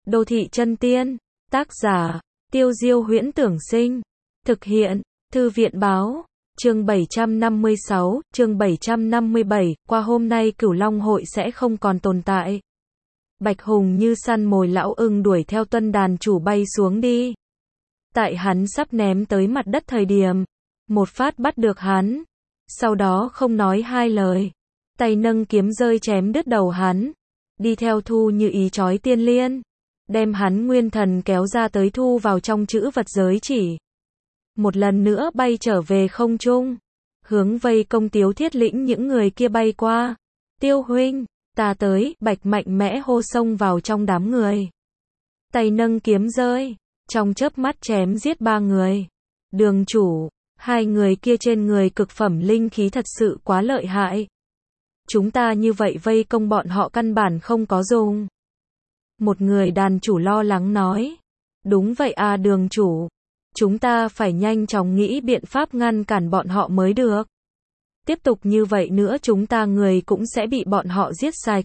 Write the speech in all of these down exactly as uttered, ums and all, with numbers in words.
Đô thị chân tiên, tác giả, Tiêu Diêu Huyễn Tưởng Sinh, thực hiện, Thư viện báo, chương bảy trăm năm mươi sáu, chương bảy trăm năm mươi bảy, qua hôm nay Cửu Long hội sẽ không còn tồn tại. Bạch Hùng như săn mồi lão ưng đuổi theo tuân đàn chủ bay xuống đi. Tại hắn sắp ném tới mặt đất thời điểm, một phát bắt được hắn, sau đó không nói hai lời, tay nâng kiếm rơi chém đứt đầu hắn, đi theo Thu Như Ý chói tiên liên, đem hắn nguyên thần kéo ra tới thu vào trong chữ vật giới chỉ. Một lần nữa bay trở về không trung, hướng vây công Tiếu Thiết Lĩnh những người kia bay qua. Tiêu huynh, ta tới, Bạch mạnh mẽ hô xông vào trong đám người. Tay nâng kiếm rơi, trong chớp mắt chém giết ba người. Đường chủ, hai người kia trên người cực phẩm linh khí thật sự quá lợi hại. Chúng ta như vậy vây công bọn họ căn bản không có dùng. Một người đàn chủ lo lắng nói. Đúng vậy à đường chủ. Chúng ta phải nhanh chóng nghĩ biện pháp ngăn cản bọn họ mới được. Tiếp tục như vậy nữa chúng ta người cũng sẽ bị bọn họ giết sạch.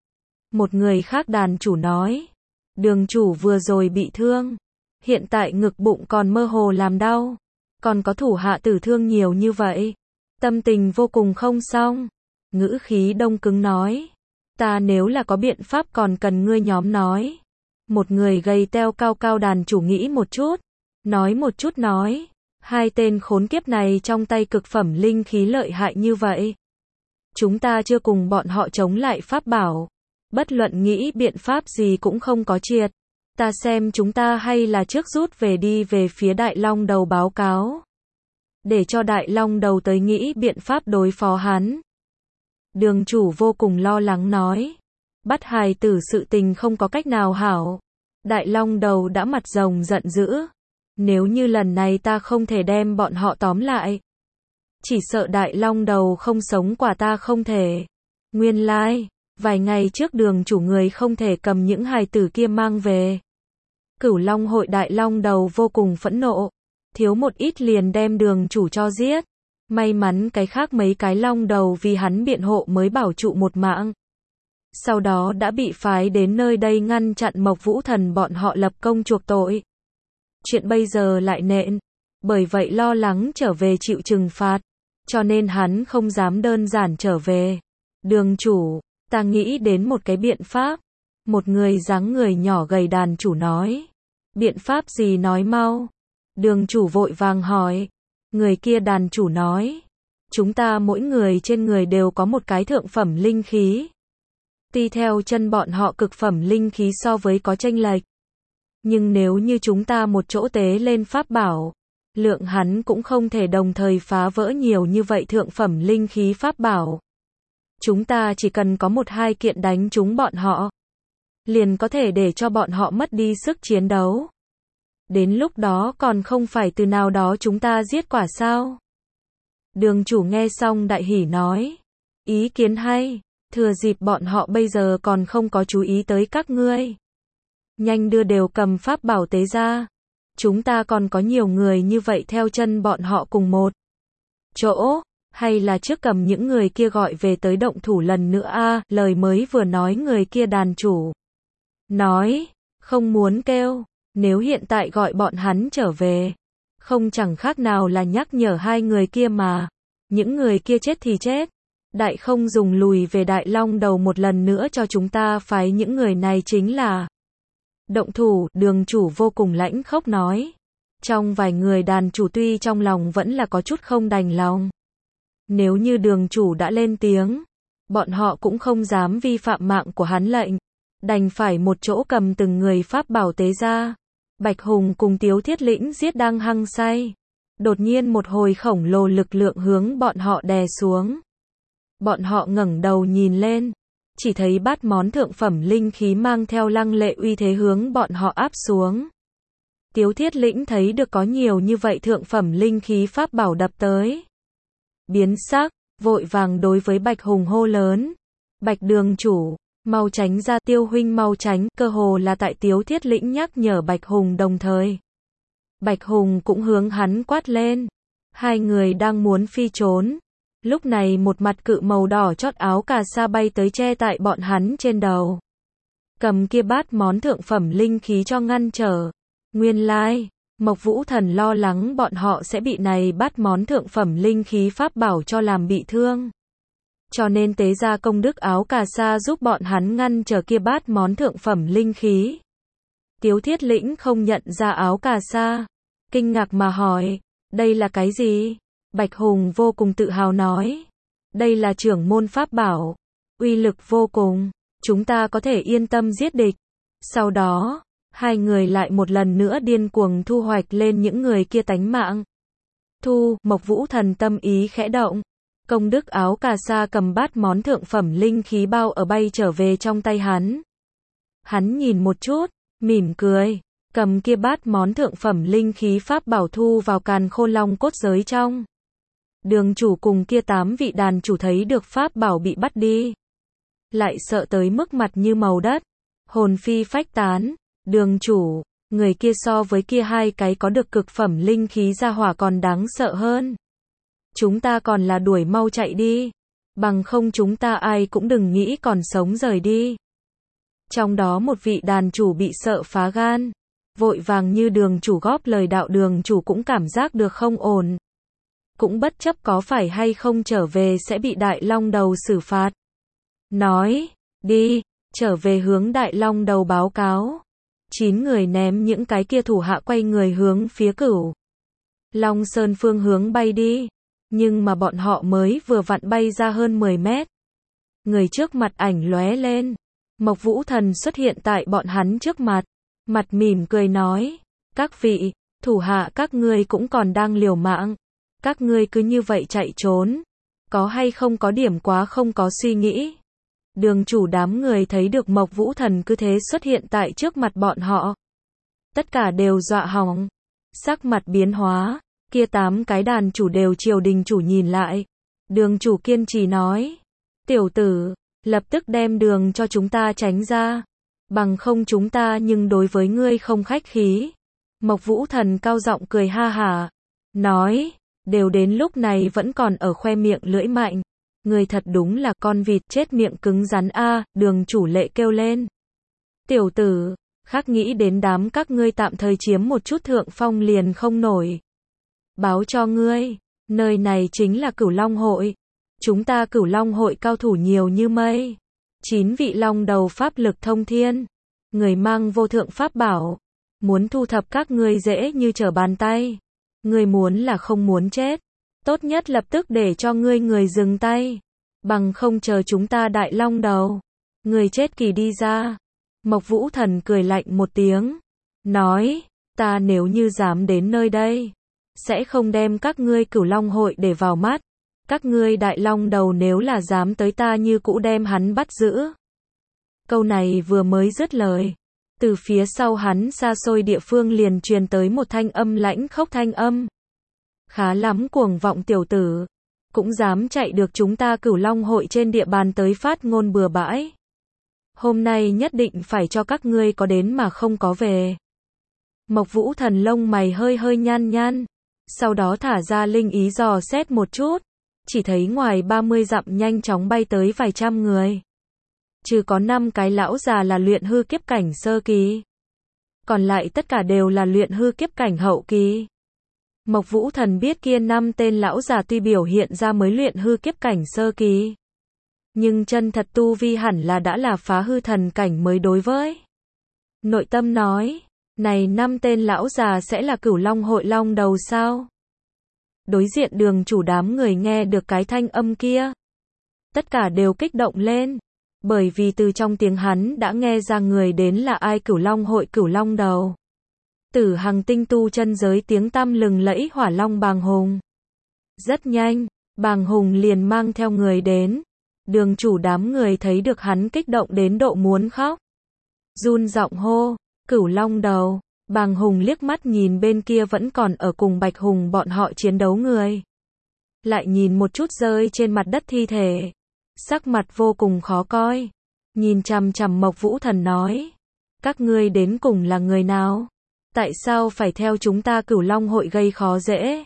Một người khác đàn chủ nói. Đường chủ vừa rồi bị thương. Hiện tại ngực bụng còn mơ hồ làm đau. Còn có thủ hạ tử thương nhiều như vậy. Tâm tình vô cùng không xong. Ngữ khí đông cứng nói. Ta nếu là có biện pháp còn cần ngươi nhóm nói. Một người gầy teo cao cao đàn chủ nghĩ một chút. Nói một chút nói. Hai tên khốn kiếp này trong tay cực phẩm linh khí lợi hại như vậy. Chúng ta chưa cùng bọn họ chống lại pháp bảo. Bất luận nghĩ biện pháp gì cũng không có triệt. Ta xem chúng ta hay là trước rút về đi về phía Đại Long Đầu báo cáo. Để cho Đại Long Đầu tới nghĩ biện pháp đối phó hắn. Đường chủ vô cùng lo lắng nói. Bắt hài tử sự tình không có cách nào hảo. Đại Long Đầu đã mặt rồng giận dữ. Nếu như lần này ta không thể đem bọn họ tóm lại. Chỉ sợ Đại Long Đầu không sống quả ta không thể. Nguyên lai, like, vài ngày trước đường chủ người không thể cầm những hài tử kia mang về. Cửu Long hội Đại Long Đầu vô cùng phẫn nộ. Thiếu một ít liền đem đường chủ cho giết. May mắn cái khác mấy cái long đầu vì hắn biện hộ mới bảo trụ một mạng. Sau đó đã bị phái đến nơi đây ngăn chặn Mộc Vũ Thần bọn họ lập công chuộc tội. Chuyện bây giờ lại nện. Bởi vậy lo lắng trở về chịu trừng phạt. Cho nên hắn không dám đơn giản trở về. Đường chủ, ta nghĩ đến một cái biện pháp. Một người dáng người nhỏ gầy đàn chủ nói. Biện pháp gì nói mau. Đường chủ vội vàng hỏi. Người kia đàn chủ nói. Chúng ta mỗi người trên người đều có một cái thượng phẩm linh khí. Tuy theo chân bọn họ cực phẩm linh khí so với có chênh lệch. Nhưng nếu như chúng ta một chỗ tế lên pháp bảo. Lượng hắn cũng không thể đồng thời phá vỡ nhiều như vậy thượng phẩm linh khí pháp bảo. Chúng ta chỉ cần có một hai kiện đánh trúng bọn họ. Liền có thể để cho bọn họ mất đi sức chiến đấu. Đến lúc đó còn không phải từ nào đó chúng ta giết quả sao? Đường chủ nghe xong đại hỉ nói. Ý kiến hay, thừa dịp bọn họ bây giờ còn không có chú ý tới các ngươi. Nhanh đưa đều cầm pháp bảo tế ra. Chúng ta còn có nhiều người như vậy theo chân bọn họ cùng một chỗ. Hay là trước cầm những người kia gọi về tới động thủ lần nữa a à, lời mới vừa nói người kia đàn chủ. Nói, không muốn kêu. Nếu hiện tại gọi bọn hắn trở về, không chẳng khác nào là nhắc nhở hai người kia mà. Những người kia chết thì chết. Đại không dùng lùi về Đại Long Đầu một lần nữa cho chúng ta phái những người này chính là động thủ. Đường chủ vô cùng lãnh khốc nói. Trong vài người đàn chủ tuy trong lòng vẫn là có chút không đành lòng. Nếu như đường chủ đã lên tiếng, bọn họ cũng không dám vi phạm mạng của hắn lệnh. Đành phải một chỗ cầm từng người pháp bảo tế ra. Bạch Hùng cùng Tiếu Thiết Lĩnh giết đang hăng say. Đột nhiên một hồi khổng lồ lực lượng hướng bọn họ đè xuống. Bọn họ ngẩng đầu nhìn lên. Chỉ thấy bát món thượng phẩm linh khí mang theo lăng lệ uy thế hướng bọn họ áp xuống. Tiếu Thiết Lĩnh thấy được có nhiều như vậy thượng phẩm linh khí pháp bảo đập tới. Biến sắc, vội vàng đối với Bạch Hùng hô lớn. Bạch đường chủ. Mau tránh ra Tiêu huynh mau tránh, cơ hồ là tại Tiếu Thiết Lĩnh nhắc nhở Bạch Hùng đồng thời. Bạch Hùng cũng hướng hắn quát lên. Hai người đang muốn phi trốn. Lúc này một mặt cự màu đỏ chót áo cà sa bay tới che tại bọn hắn trên đầu. cầm kia bát món thượng phẩm linh khí cho ngăn trở. Nguyên lai, Mộc Vũ Thần lo lắng bọn họ sẽ bị này bát món thượng phẩm linh khí pháp bảo cho làm bị thương. Cho nên tế ra công đức áo cà sa giúp bọn hắn ngăn trở kia bát món thượng phẩm linh khí. Tiếu Thiết Lĩnh không nhận ra áo cà sa, kinh ngạc mà hỏi, đây là cái gì? Bạch Hùng vô cùng tự hào nói, đây là trưởng môn pháp bảo, uy lực vô cùng, chúng ta có thể yên tâm giết địch. Sau đó, hai người lại một lần nữa điên cuồng thu hoạch lên những người kia tánh mạng. Thu, Mộc Vũ Thần tâm ý khẽ động. Công đức áo cà sa cầm bát món thượng phẩm linh khí bao ở bay trở về trong tay hắn. Hắn nhìn một chút, mỉm cười, cầm kia bát món thượng phẩm linh khí pháp bảo thu vào càn khôn long cốt giới trong. Đường chủ cùng kia tám vị đàn chủ thấy được pháp bảo bị bắt đi. Lại sợ tới mức mặt như màu đất, hồn phi phách tán. Đường chủ, người kia so với kia hai cái có được cực phẩm linh khí ra hỏa còn đáng sợ hơn. Chúng ta còn là đuổi mau chạy đi, bằng không chúng ta ai cũng đừng nghĩ còn sống rời đi. Trong đó một vị đàn chủ bị sợ phá gan, vội vàng như đường chủ góp lời đạo, đường chủ cũng cảm giác được không ổn. Cũng bất chấp có phải hay không trở về sẽ bị Đại Long Đầu xử phạt. Nói, đi, trở về hướng Đại Long Đầu báo cáo. Chín người ném những cái kia thủ hạ quay người hướng phía Cửu Long Sơn phương hướng bay đi. Nhưng mà bọn họ mới vừa vặn bay ra hơn mười mét. Người trước mặt ảnh lóe lên. Mộc Vũ Thần xuất hiện tại bọn hắn trước mặt. Mặt mỉm cười nói. Các vị, thủ hạ các ngươi cũng còn đang liều mạng. Các ngươi cứ như vậy chạy trốn. Có hay không có điểm quá không có suy nghĩ. Đường chủ đám người thấy được Mộc Vũ Thần cứ thế xuất hiện tại trước mặt bọn họ. Tất cả đều dọa hỏng. Sắc mặt biến hóa. Kia tám cái đàn chủ đều triều đình chủ nhìn lại. Đường chủ kiên trì nói. Tiểu tử, lập tức đem đường cho chúng ta tránh ra. Bằng không chúng ta nhưng đối với ngươi không khách khí. Mộc Vũ Thần cao giọng cười ha hả. Nói, đều đến lúc này vẫn còn ở khoe miệng lưỡi mạnh. Người thật đúng là con vịt chết miệng cứng rắn a. Đường chủ lệ kêu lên. Tiểu tử, khác nghĩ đến đám các ngươi tạm thời chiếm một chút thượng phong liền không nổi. Báo cho ngươi, nơi này chính là Cửu Long hội. Chúng ta Cửu Long hội cao thủ nhiều như mây. Chín vị long đầu pháp lực thông thiên. Người mang vô thượng pháp bảo. Muốn thu thập các ngươi dễ như trở bàn tay. Ngươi muốn là không muốn chết. Tốt nhất lập tức để cho ngươi người dừng tay. Bằng không chờ chúng ta Đại Long Đầu. Người chết kỳ đi ra. Mộc Vũ Thần cười lạnh một tiếng. Nói, ta nếu như dám đến nơi đây. Sẽ không đem các ngươi Cửu Long hội để vào mắt. Các ngươi Đại Long Đầu nếu là dám tới ta như cũ đem hắn bắt giữ. Câu này vừa mới dứt lời. Từ phía sau hắn xa xôi địa phương liền truyền tới một thanh âm lãnh khốc thanh âm. Khá lắm cuồng vọng tiểu tử. Cũng dám chạy được chúng ta Cửu Long hội trên địa bàn tới phát ngôn bừa bãi. Hôm nay nhất định phải cho các ngươi có đến mà không có về. Mộc Vũ Thần lông mày hơi hơi nhăn nhăn. Sau đó thả ra linh ý dò xét một chút. Chỉ thấy ngoài ba mươi dặm nhanh chóng bay tới vài trăm người. Trừ có năm cái lão già là luyện hư kiếp cảnh sơ kỳ. Còn lại tất cả đều là luyện hư kiếp cảnh hậu kỳ. Mộc Vũ Thần biết kia năm tên lão già tuy biểu hiện ra mới luyện hư kiếp cảnh sơ kỳ. Nhưng chân thật tu vi hẳn là đã là phá hư thần cảnh mới đối với. Nội tâm nói, này năm tên lão già sẽ là Cửu Long hội long đầu sao? Đối diện đường chủ đám người nghe được cái thanh âm kia. Tất cả đều kích động lên. Bởi vì từ trong tiếng hắn đã nghe ra người đến là ai Cửu Long hội Cửu Long đầu. Tử Hằng tinh tu chân giới tiếng tăm lừng lẫy Hỏa Long Bàng Hùng. Rất nhanh, Bàng Hùng liền mang theo người đến. Đường chủ đám người thấy được hắn kích động đến độ muốn khóc. Run giọng hô, Cửu Long đầu. Bàng Hùng liếc mắt nhìn bên kia vẫn còn ở cùng Bạch Hùng bọn họ chiến đấu người. Lại nhìn một chút rơi trên mặt đất thi thể. Sắc mặt vô cùng khó coi. Nhìn chằm chằm Mộc Vũ Thần nói. Các ngươi đến cùng là người nào? Tại sao phải theo chúng ta Cửu Long hội gây khó dễ?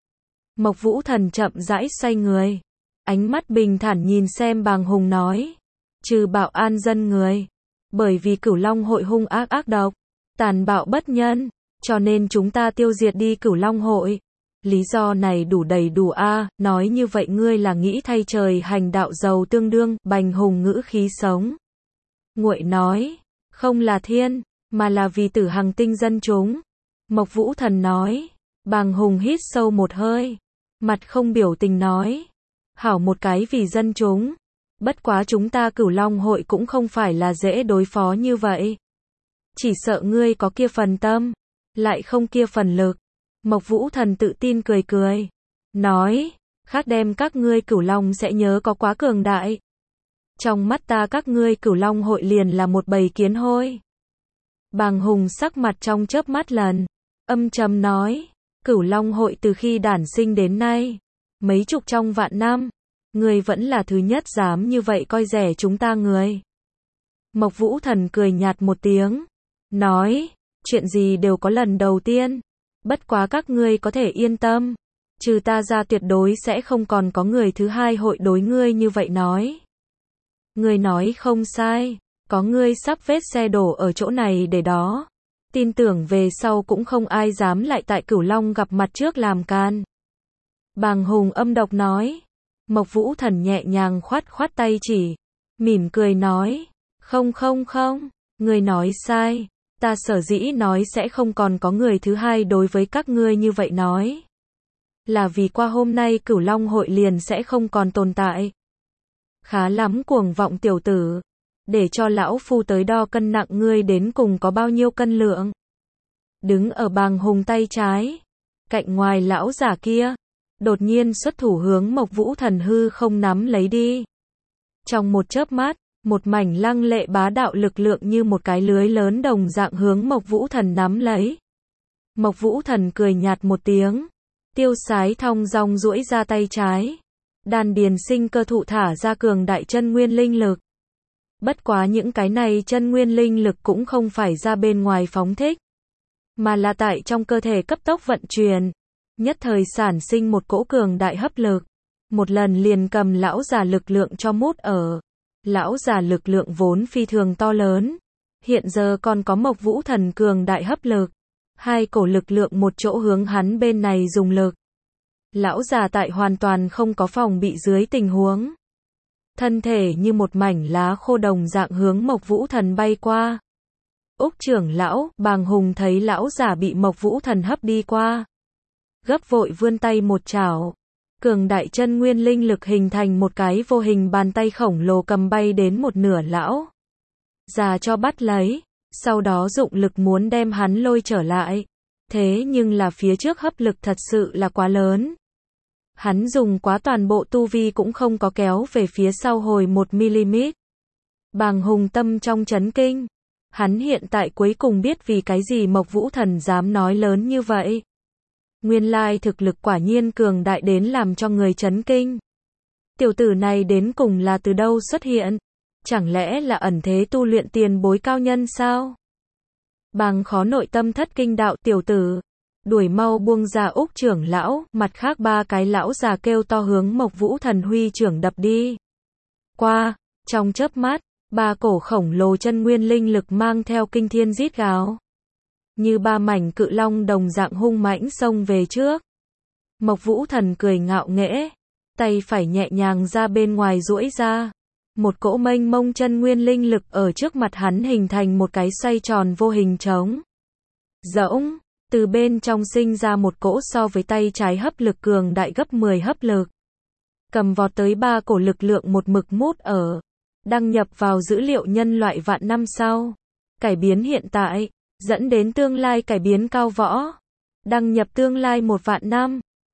Mộc Vũ Thần chậm rãi xoay người. Ánh mắt bình thản nhìn xem Bàng Hùng nói. Trừ bảo an dân người. Bởi vì Cửu Long hội hung ác ác độc, tàn bạo bất nhân, cho nên chúng ta tiêu diệt đi Cửu Long hội. Lý do này đủ đầy đủ a, à, nói như vậy ngươi là nghĩ thay trời hành đạo giàu tương đương, Bành Hùng ngữ khí sống. Nguội nói, không là thiên, mà là vì Tử Hằng tinh dân chúng. Mộc Vũ Thần nói, Bàng Hùng hít sâu một hơi, mặt không biểu tình nói, hảo một cái vì dân chúng, bất quá chúng ta Cửu Long hội cũng không phải là dễ đối phó như vậy. Chỉ sợ ngươi có kia phần tâm, lại không kia phần lực. Mộc Vũ Thần tự tin cười cười, nói, khác đem các ngươi Cửu Long sẽ nhớ có quá cường đại. Trong mắt ta các ngươi Cửu Long hội liền là một bầy kiến hôi. Bàng Hùng sắc mặt trong chớp mắt lần, âm trầm nói, Cửu Long hội từ khi đản sinh đến nay, mấy chục trong vạn năm, ngươi vẫn là thứ nhất dám như vậy coi rẻ chúng ta người. Mộc Vũ Thần cười nhạt một tiếng, nói, chuyện gì đều có lần đầu tiên, bất quá các ngươi có thể yên tâm, trừ ta ra tuyệt đối sẽ không còn có người thứ hai hội đối ngươi như vậy nói. Ngươi nói không sai, có ngươi sắp vết xe đổ ở chỗ này để đó, tin tưởng về sau cũng không ai dám lại tại Cửu Long gặp mặt trước làm can. Bàng Hùng âm độc nói. Mộc Vũ Thần nhẹ nhàng khoát khoát tay chỉ, mỉm cười nói, không không không, ngươi nói sai, ta sở dĩ nói sẽ không còn có người thứ hai đối với các ngươi như vậy nói. Là vì qua hôm nay Cửu Long hội liền sẽ không còn tồn tại. Khá lắm cuồng vọng tiểu tử, để cho lão phu tới đo cân nặng ngươi đến cùng có bao nhiêu cân lượng. Đứng ở Bàng Hùng tay trái, cạnh ngoài lão giả kia, đột nhiên xuất thủ hướng Mộc Vũ Thần hư không nắm lấy đi. Trong một chớp mắt, một mảnh lăng lệ bá đạo lực lượng như một cái lưới lớn đồng dạng hướng Mộc Vũ Thần nắm lấy. Mộc Vũ Thần cười nhạt một tiếng, tiêu sái thong dong duỗi ra tay trái, đan điền sinh cơ thụ thả ra cường đại chân nguyên linh lực. Bất quá những cái này chân nguyên linh lực cũng không phải ra bên ngoài phóng thích, mà là tại trong cơ thể cấp tốc vận chuyển, nhất thời sản sinh một cỗ cường đại hấp lực, một lần liền cầm lão già lực lượng cho mút ở. Lão già lực lượng vốn phi thường to lớn, hiện giờ còn có Mộc Vũ Thần cường đại hấp lực, hai cổ lực lượng một chỗ hướng hắn bên này dùng lực. Lão già tại hoàn toàn không có phòng bị dưới tình huống, thân thể như một mảnh lá khô đồng dạng hướng Mộc Vũ Thần bay qua. Úc trưởng lão, Bàng Hùng thấy lão già bị Mộc Vũ Thần hấp đi qua, gấp vội vươn tay một chảo, cường đại chân nguyên linh lực hình thành một cái vô hình bàn tay khổng lồ cầm bay đến một nửa lão già cho bắt lấy, sau đó dụng lực muốn đem hắn lôi trở lại. Thế nhưng là phía trước hấp lực thật sự là quá lớn. Hắn dùng quá toàn bộ tu vi cũng không có kéo về phía sau hồi một mi-li-mét. Bàng Hùng tâm trong chấn kinh. Hắn hiện tại cuối cùng biết vì cái gì Mộc Vũ Thần dám nói lớn như vậy. Nguyên lai thực lực quả nhiên cường đại đến làm cho người chấn kinh. Tiểu tử này đến cùng là từ đâu xuất hiện? Chẳng lẽ là ẩn thế tu luyện tiền bối cao nhân sao? Bàng khó nội tâm thất kinh đạo tiểu tử. Đuổi mau buông ra Úc trưởng lão, mặt khác ba cái lão già kêu to hướng Mộc Vũ Thần huy trưởng đập đi. Qua, trong chớp mắt, ba cổ khổng lồ chân nguyên linh lực mang theo kinh thiên rít gào. Như ba mảnh cự long đồng dạng hung mãnh xông về trước. Mộc Vũ Thần cười ngạo nghễ, tay phải nhẹ nhàng ra bên ngoài duỗi ra. Một cỗ mênh mông chân nguyên linh lực ở trước mặt hắn hình thành một cái xoay tròn vô hình trống rỗng, từ bên trong sinh ra một cỗ so với tay trái hấp lực cường đại gấp mười hấp lực. Cầm vọt tới ba cổ lực lượng một mực mút ở, đăng nhập vào dữ liệu nhân loại vạn năm sau, cải biến hiện tại, dẫn đến tương lai cải biến cao võ, đăng nhập tương lai một vạn năm.